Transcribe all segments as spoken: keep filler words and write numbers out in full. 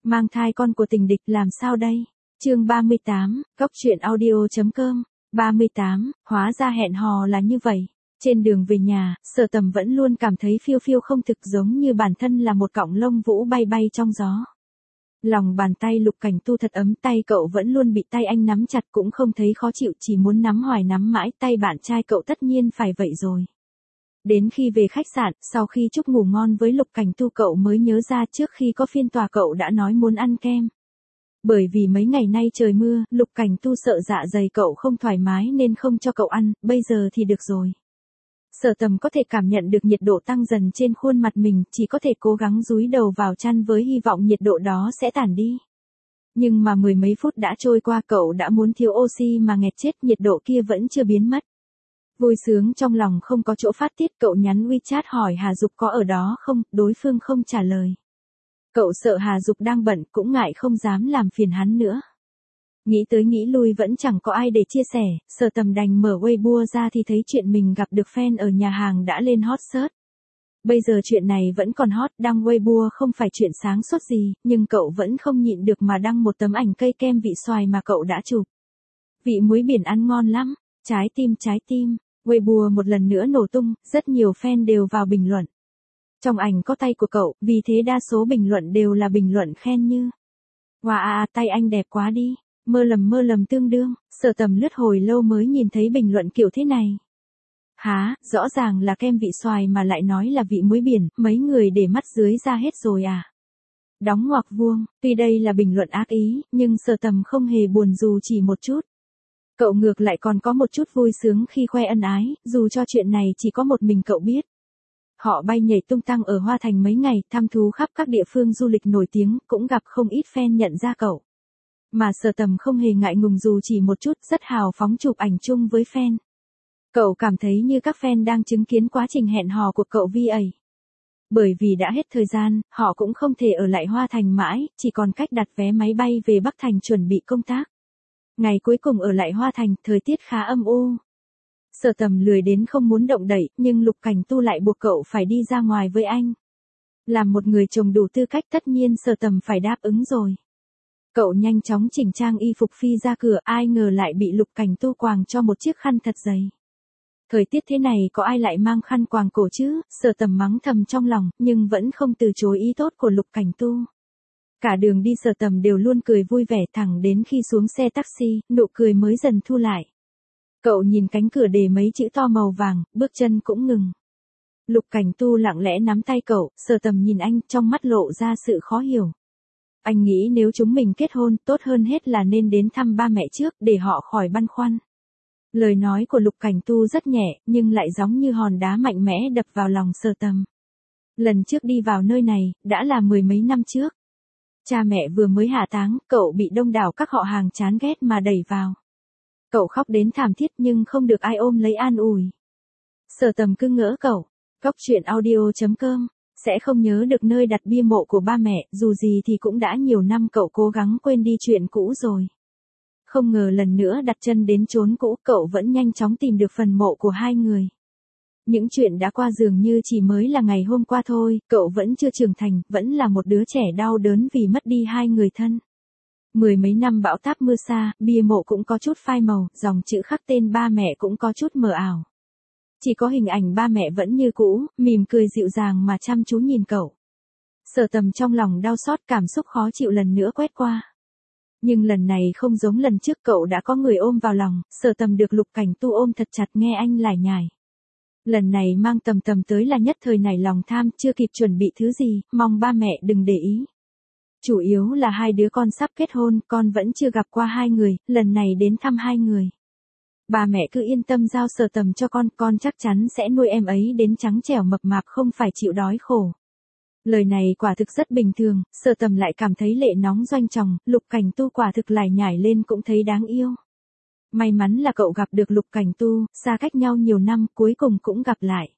Mang thai con của tình địch làm sao đây? Chương ba mươi tám, góc truyện audio.com. ba mươi tám, hóa ra hẹn hò là như vậy. Trên đường về nhà, Sở Tầm vẫn luôn cảm thấy phiêu phiêu không thực, giống như bản thân là một cọng lông vũ bay bay trong gió. Lòng bàn tay Lục Cảnh Tu thật ấm, tay cậu vẫn luôn bị tay anh nắm chặt, cũng không thấy khó chịu, chỉ muốn nắm hoài nắm mãi, tay bạn trai cậu tất nhiên phải vậy rồi. Đến khi về khách sạn, sau khi chúc ngủ ngon với Lục Cảnh Tu, cậu mới nhớ ra trước khi có phiên tòa cậu đã nói muốn ăn kem. Bởi vì mấy ngày nay trời mưa, Lục Cảnh Tu sợ dạ dày cậu không thoải mái nên không cho cậu ăn, bây giờ thì được rồi. Sở Tầm có thể cảm nhận được nhiệt độ tăng dần trên khuôn mặt mình, chỉ có thể cố gắng dúi đầu vào chăn với hy vọng nhiệt độ đó sẽ tản đi. Nhưng mà mười mấy phút đã trôi qua, cậu đã muốn thiếu oxy mà nghẹt chết, nhiệt độ kia vẫn chưa biến mất. Vui sướng trong lòng không có chỗ phát tiết, cậu nhắn WeChat hỏi Hà Dục có ở đó không, đối phương không trả lời. Cậu sợ Hà Dục đang bận, cũng ngại không dám làm phiền hắn nữa. Nghĩ tới nghĩ lui vẫn chẳng có ai để chia sẻ, Sở Tầm đành mở Weibo ra thì thấy chuyện mình gặp được fan ở nhà hàng đã lên hot search. Bây giờ chuyện này vẫn còn hot, đăng Weibo không phải chuyện sáng suốt gì, nhưng cậu vẫn không nhịn được mà đăng một tấm ảnh cây kem vị xoài mà cậu đã chụp. Vị muối biển ăn ngon lắm, trái tim trái tim. Weibo một lần nữa nổ tung, rất nhiều fan đều vào bình luận. Trong ảnh có tay của cậu, vì thế đa số bình luận đều là bình luận khen như: wow, à, tay anh đẹp quá đi, mơ lầm mơ lầm tương đương. Sở Tầm lướt hồi lâu mới nhìn thấy bình luận kiểu thế này. Hả, rõ ràng là kem vị xoài mà lại nói là vị muối biển, mấy người để mắt dưới ra hết rồi à? Đóng ngoặc vuông, tuy đây là bình luận ác ý, nhưng Sở Tầm không hề buồn dù chỉ một chút. Cậu ngược lại còn có một chút vui sướng khi khoe ân ái, dù cho chuyện này chỉ có một mình cậu biết. Họ bay nhảy tung tăng ở Hoa Thành mấy ngày, thăm thú khắp các địa phương du lịch nổi tiếng, cũng gặp không ít fan nhận ra cậu. Mà Sở Tầm không hề ngại ngùng dù chỉ một chút, rất hào phóng chụp ảnh chung với fan. Cậu cảm thấy như các fan đang chứng kiến quá trình hẹn hò của cậu vậy. Bởi vì đã hết thời gian, họ cũng không thể ở lại Hoa Thành mãi, chỉ còn cách đặt vé máy bay về Bắc Thành chuẩn bị công tác. Ngày cuối cùng ở lại Hoa Thành, thời tiết khá âm u. Sở Tầm lười đến không muốn động đậy, nhưng Lục Cảnh Tu lại buộc cậu phải đi ra ngoài với anh. Làm một người chồng đủ tư cách, tất nhiên Sở Tầm phải đáp ứng rồi. Cậu nhanh chóng chỉnh trang y phục phi ra cửa, ai ngờ lại bị Lục Cảnh Tu quàng cho một chiếc khăn thật dày. Thời tiết thế này có ai lại mang khăn quàng cổ chứ? Sở Tầm mắng thầm trong lòng, nhưng vẫn không từ chối ý tốt của Lục Cảnh Tu. Cả đường đi Sở Tầm đều luôn cười vui vẻ, thẳng đến khi xuống xe taxi, nụ cười mới dần thu lại. Cậu nhìn cánh cửa đề mấy chữ to màu vàng, bước chân cũng ngừng. Lục Cảnh Tu lặng lẽ nắm tay cậu, Sở Tầm nhìn anh, trong mắt lộ ra sự khó hiểu. Anh nghĩ nếu chúng mình kết hôn, tốt hơn hết là nên đến thăm ba mẹ trước, để họ khỏi băn khoăn. Lời nói của Lục Cảnh Tu rất nhẹ, nhưng lại giống như hòn đá mạnh mẽ đập vào lòng Sở Tầm. Lần trước đi vào nơi này, đã là mười mấy năm trước. Cha mẹ vừa mới hạ táng, cậu bị đông đảo các họ hàng chán ghét mà đẩy vào. Cậu khóc đến thảm thiết nhưng không được ai ôm lấy an ủi. Sở Tầm cứ ngỡ cậu, góc truyện audio.com, sẽ không nhớ được nơi đặt bia mộ của ba mẹ, dù gì thì cũng đã nhiều năm cậu cố gắng quên đi chuyện cũ rồi. Không ngờ lần nữa đặt chân đến chốn cũ, cậu vẫn nhanh chóng tìm được phần mộ của hai người. Những chuyện đã qua dường như chỉ mới là ngày hôm qua thôi, cậu vẫn chưa trưởng thành, vẫn là một đứa trẻ đau đớn vì mất đi hai người thân. Mười mấy năm bão táp mưa xa, bia mộ cũng có chút phai màu, dòng chữ khắc tên ba mẹ cũng có chút mờ ảo. Chỉ có hình ảnh ba mẹ vẫn như cũ, mỉm cười dịu dàng mà chăm chú nhìn cậu. Sở Tầm trong lòng đau xót, cảm xúc khó chịu lần nữa quét qua. Nhưng lần này không giống lần trước, cậu đã có người ôm vào lòng, Sở Tầm được Lục Cảnh Tu ôm thật chặt nghe anh lải nhải. Lần này mang tầm tầm tới là nhất thời nảy lòng tham, chưa kịp chuẩn bị thứ gì, mong ba mẹ đừng để ý. Chủ yếu là hai đứa con sắp kết hôn, con vẫn chưa gặp qua hai người, lần này đến thăm hai người. Ba mẹ cứ yên tâm giao Sở Tầm cho con, con chắc chắn sẽ nuôi em ấy đến trắng trẻo mập mạp, không phải chịu đói khổ. Lời này quả thực rất bình thường, Sở Tầm lại cảm thấy lệ nóng doanh tròng, Lục Cảnh Tu quả thực lải nhải lên cũng thấy đáng yêu. May mắn là cậu gặp được Lục Cảnh Tu, xa cách nhau nhiều năm, cuối cùng cũng gặp lại.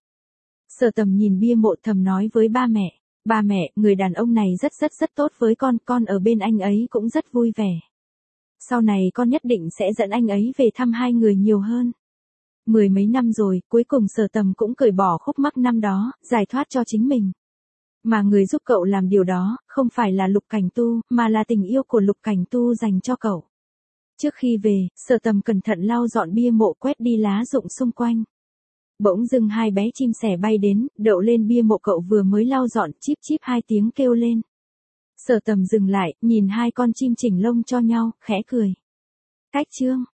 Sở Tầm nhìn bia mộ thầm nói với ba mẹ, ba mẹ, người đàn ông này rất rất rất tốt với con, con ở bên anh ấy cũng rất vui vẻ. Sau này con nhất định sẽ dẫn anh ấy về thăm hai người nhiều hơn. Mười mấy năm rồi, cuối cùng Sở Tầm cũng cởi bỏ khúc mắc năm đó, giải thoát cho chính mình. Mà người giúp cậu làm điều đó, không phải là Lục Cảnh Tu, mà là tình yêu của Lục Cảnh Tu dành cho cậu. Trước khi về, Sở Tầm cẩn thận lau dọn bia mộ, quét đi lá rụng xung quanh. Bỗng dưng hai bé chim sẻ bay đến, đậu lên bia mộ cậu vừa mới lau dọn, chíp chíp hai tiếng kêu lên. Sở Tầm dừng lại, nhìn hai con chim chỉnh lông cho nhau, khẽ cười. Cách chương